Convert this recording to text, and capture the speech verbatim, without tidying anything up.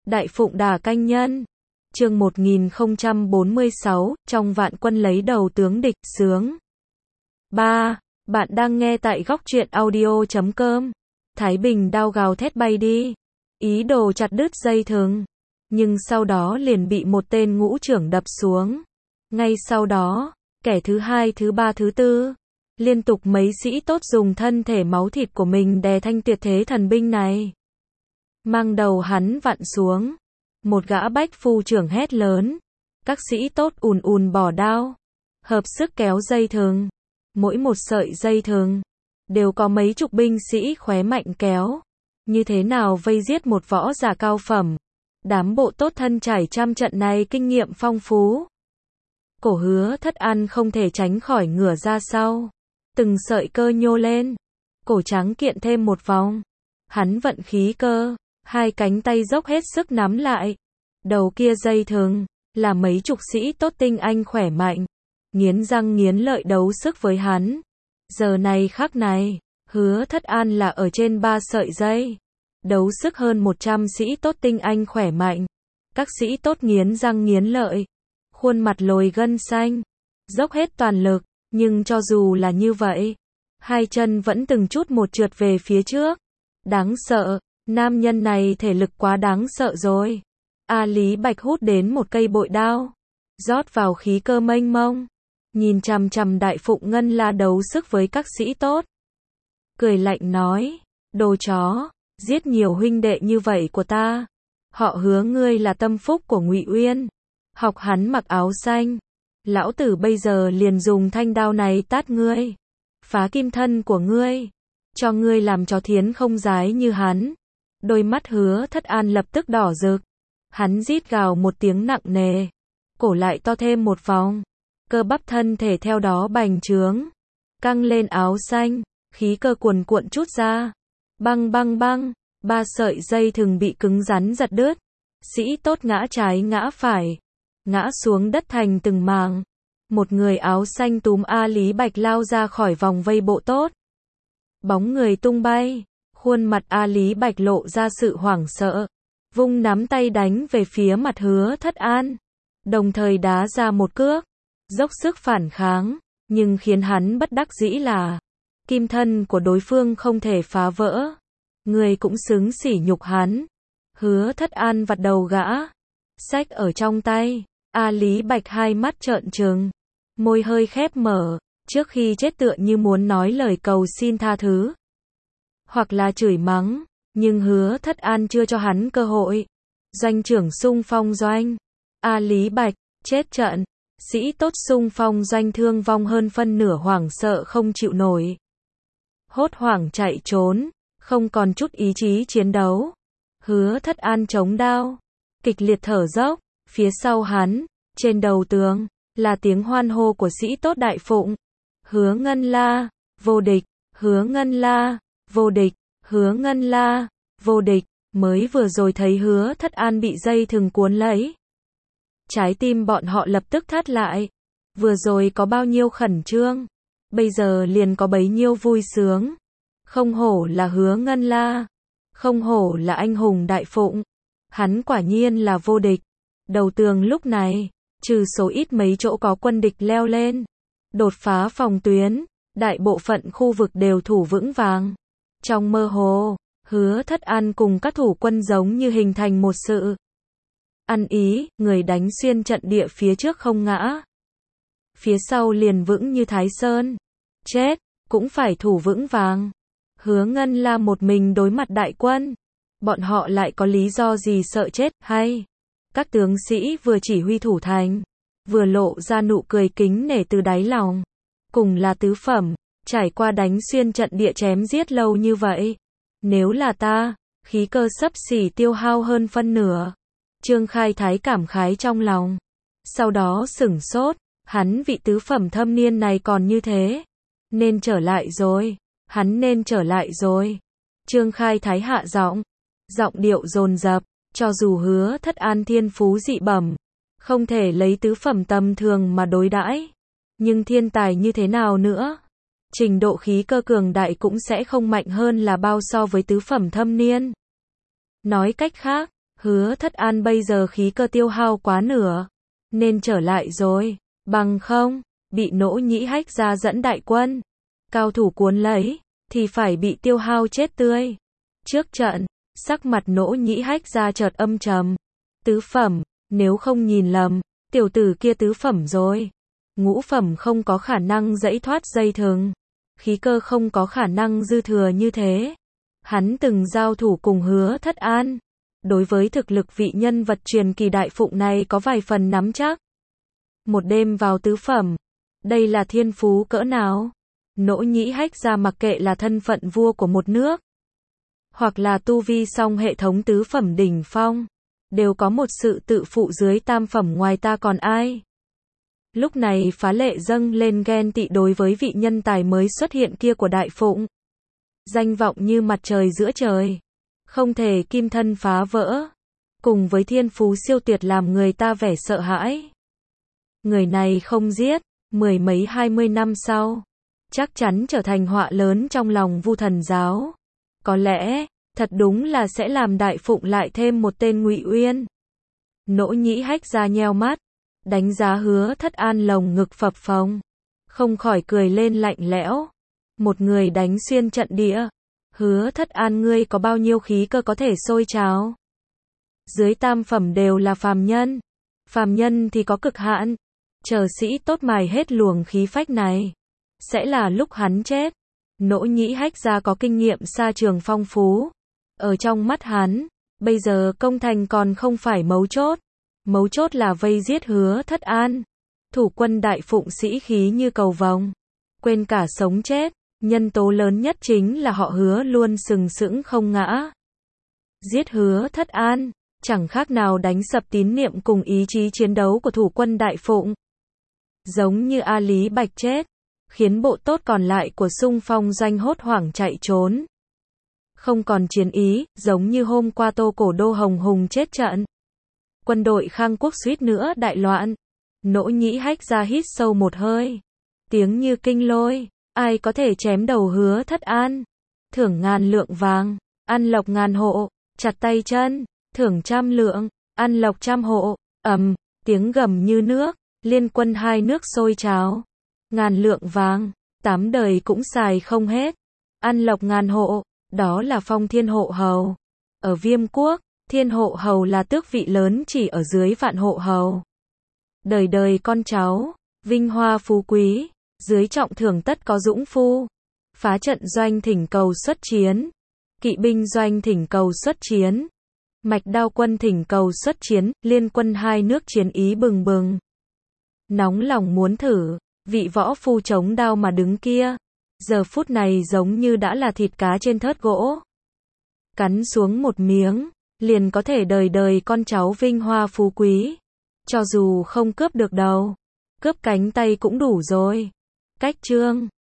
Đại Phụng Đà Canh Nhân. Chương một nghìn không trăm bốn mươi sáu, trong vạn quân lấy đầu tướng địch, sướng. ba. Bạn đang nghe tại góc truyện audio chấm com. Thái Bình đao gào thét bay đi, ý đồ chặt đứt dây thừng, nhưng sau đó liền bị một tên ngũ trưởng đập xuống. Ngay sau đó, kẻ thứ hai, thứ ba, thứ tư, liên tục mấy sĩ tốt dùng thân thể máu thịt của mình đè thanh tuyệt thế thần binh này. Mang đầu hắn vặn xuống, một gã bách phu trưởng hét lớn, các sĩ tốt ùn ùn bỏ đao, hợp sức kéo dây thừng. Mỗi một sợi dây thừng đều có mấy chục binh sĩ khóe mạnh kéo. Như thế nào vây giết một võ giả cao phẩm? Đám bộ tốt thân trải trăm trận này kinh nghiệm phong phú. Cổ Hứa Thất An không thể tránh khỏi ngửa ra sau, từng sợi cơ nhô lên, cổ trắng kiện thêm một vòng. Hắn vận khí cơ, hai cánh tay dốc hết sức nắm lại. Đầu kia dây thừng là mấy chục sĩ tốt tinh anh khỏe mạnh, nghiến răng nghiến lợi đấu sức với hắn. Giờ này khắc này, Hứa Thất An là ở trên ba sợi dây, đấu sức hơn một trăm sĩ tốt tinh anh khỏe mạnh. Các sĩ tốt nghiến răng nghiến lợi, khuôn mặt lồi gân xanh, dốc hết toàn lực, nhưng cho dù là như vậy, hai chân vẫn từng chút một trượt về phía trước. Đáng sợ, nam nhân này thể lực quá đáng sợ rồi. A Lý Bạch hút đến một cây bội đao, rót vào khí cơ mênh mông, nhìn chằm chằm Đại Phụng Ngân La đấu sức với các sĩ tốt. Cười lạnh nói, đồ chó, giết nhiều huynh đệ như vậy của ta. Họ Hứa ngươi là tâm phúc của Ngụy Uyên. Học hắn mặc áo xanh. Lão tử bây giờ liền dùng thanh đao này tát ngươi, phá kim thân của ngươi, cho ngươi làm cho thiến không dái như hắn. Đôi mắt Hứa Thất An lập tức đỏ rực. Hắn rít gào một tiếng nặng nề, cổ lại to thêm một vòng, cơ bắp thân thể theo đó bành trướng, căng lên áo xanh, khí cơ cuồn cuộn trút ra. Băng băng băng, ba sợi dây thừng bị cứng rắn giật đứt. Sĩ tốt ngã trái ngã phải, ngã xuống đất thành từng mảng. Một người áo xanh túm A Lý Bạch lao ra khỏi vòng vây bộ tốt. Bóng người tung bay, khuôn mặt A Lý Bạch lộ ra sự hoảng sợ, vung nắm tay đánh về phía mặt Hứa Thất An, đồng thời đá ra một cước, dốc sức phản kháng, nhưng khiến hắn bất đắc dĩ là kim thân của đối phương không thể phá vỡ. Người cũng xứng sỉ nhục hắn. Hứa Thất An vặt đầu gã, xách ở trong tay. A Lý Bạch hai mắt trợn trừng, môi hơi khép mở, trước khi chết tựa như muốn nói lời cầu xin tha thứ, hoặc là chửi mắng, nhưng Hứa Thất An chưa cho hắn cơ hội. Doanh trưởng xung phong doanh, A Lý Bạch, chết trận. Sĩ tốt xung phong doanh thương vong hơn phân nửa, hoảng sợ không chịu nổi, hốt hoảng chạy trốn, không còn chút ý chí chiến đấu. Hứa Thất An chống đao, kịch liệt thở dốc. Phía sau hắn, trên đầu tường, là tiếng hoan hô của sĩ tốt Đại Phụng. Hứa Ngân La, vô địch, Hứa Ngân La, vô địch, Hứa Ngân La, vô địch. Mới vừa rồi thấy Hứa Thất An bị dây thừng cuốn lấy, trái tim bọn họ lập tức thắt lại. Vừa rồi có bao nhiêu khẩn trương, bây giờ liền có bấy nhiêu vui sướng. Không hổ là Hứa Ngân La, không hổ là anh hùng Đại Phụng, hắn quả nhiên là vô địch. Đầu tường lúc này, trừ số ít mấy chỗ có quân địch leo lên, đột phá phòng tuyến, đại bộ phận khu vực đều thủ vững vàng. Trong mơ hồ, Hứa Thất An cùng các thủ quân giống như hình thành một sự ăn ý, người đánh xuyên trận địa phía trước không ngã, phía sau liền vững như Thái Sơn. Chết, cũng phải thủ vững vàng. Hứa Ngân La một mình đối mặt đại quân, bọn họ lại có lý do gì sợ chết hay? Các tướng sĩ vừa chỉ huy thủ thành, vừa lộ ra nụ cười kính nể từ đáy lòng. Cùng là tứ phẩm, trải qua đánh xuyên trận địa chém giết lâu như vậy, nếu là ta, khí cơ xấp xỉ tiêu hao hơn phân nửa. Trương Khai Thái cảm khái trong lòng, sau đó sửng sốt, hắn vị tứ phẩm thâm niên này còn như thế, nên trở lại rồi, hắn nên trở lại rồi. Trương Khai Thái hạ giọng, giọng điệu dồn dập, cho dù Hứa Thất An thiên phú dị bẩm, không thể lấy tứ phẩm tầm thường mà đối đãi, nhưng thiên tài như thế nào nữa, trình độ khí cơ cường đại cũng sẽ không mạnh hơn là bao so với tứ phẩm thâm niên. Nói cách khác, Hứa Thất An bây giờ khí cơ tiêu hao quá nửa, nên trở lại rồi, bằng không, bị Nỗ Nhĩ Hách ra dẫn đại quân, cao thủ cuốn lấy, thì phải bị tiêu hao chết tươi. Trước trận, sắc mặt Nỗ Nhĩ Hách ra chợt âm trầm. Tứ phẩm, nếu không nhìn lầm, tiểu tử kia tứ phẩm rồi. Ngũ phẩm không có khả năng giãy thoát dây thừng, khí cơ không có khả năng dư thừa như thế. Hắn từng giao thủ cùng Hứa Thất An, đối với thực lực vị nhân vật truyền kỳ đại phụng này có vài phần nắm chắc. Một đêm vào tứ phẩm, đây là thiên phú cỡ nào? Nỗ Nhĩ Hách ra mặc kệ là thân phận vua của một nước, hoặc là tu vi song hệ thống tứ phẩm đỉnh phong, đều có một sự tự phụ dưới tam phẩm, ngoài ta còn ai. Lúc này phá lệ dâng lên ghen tị đối với vị nhân tài mới xuất hiện kia của đại phụng. Danh vọng như mặt trời giữa trời, không thể kim thân phá vỡ, cùng với thiên phú siêu tuyệt làm người ta vẻ sợ hãi. Người này không giết, mười mấy hai mươi năm sau, chắc chắn trở thành họa lớn trong lòng Vu Thần giáo. Có lẽ, thật đúng là sẽ làm đại phụng lại thêm một tên Ngụy Uyên. Nỗ Nhĩ Hách ra nheo mắt, đánh giá Hứa Thất An lồng ngực phập phồng, không khỏi cười lên lạnh lẽo. Một người đánh xuyên trận địa, Hứa Thất An ngươi có bao nhiêu khí cơ có thể sôi trào? Dưới tam phẩm đều là phàm nhân, phàm nhân thì có cực hạn. Chờ sĩ tốt mài hết luồng khí phách này, sẽ là lúc hắn chết. Nỗ Nhĩ Hách ra có kinh nghiệm xa trường phong phú. Ở trong mắt hắn, bây giờ công thành còn không phải mấu chốt. Mấu chốt là vây giết Hứa Thất An. Thủ quân đại phụng sĩ khí như cầu vồng, quên cả sống chết. Nhân tố lớn nhất chính là họ Hứa luôn sừng sững không ngã. Giết Hứa Thất An, chẳng khác nào đánh sập tín niệm cùng ý chí chiến đấu của thủ quân đại phụng. Giống như A Lý Bạch chết, khiến bộ tốt còn lại của xung phong doanh hốt hoảng chạy trốn. Không còn chiến ý, giống như hôm qua Tô Cổ Đô Hồng Hùng chết trận. Quân đội Khang Quốc suýt nữa đại loạn. Nỗ Nhĩ Hách ra hít sâu một hơi, tiếng như kinh lôi. Ai có thể chém đầu Hứa Thất An? Thưởng ngàn lượng vàng, ăn lộc ngàn hộ, chặt tay chân, thưởng trăm lượng, ăn lộc trăm hộ. Ầm, tiếng gầm như nước, liên quân hai nước sôi trào. Ngàn lượng vàng, tám đời cũng xài không hết. Ăn lộc ngàn hộ, đó là phong thiên hộ hầu. Ở Viêm Quốc, thiên hộ hầu là tước vị lớn chỉ ở dưới vạn hộ hầu. Đời đời con cháu, vinh hoa phú quý. Dưới trọng thưởng tất có dũng phu. Phá trận doanh thỉnh cầu xuất chiến. Kỵ binh doanh thỉnh cầu xuất chiến. Mạch đao quân thỉnh cầu xuất chiến. Liên quân hai nước chiến ý bừng bừng. Nóng lòng muốn thử. Vị võ phu chống đao mà đứng kia, giờ phút này giống như đã là thịt cá trên thớt gỗ. Cắn xuống một miếng, liền có thể đời đời con cháu vinh hoa phú quý. Cho dù không cướp được đầu, cướp cánh tay cũng đủ rồi. Cách chương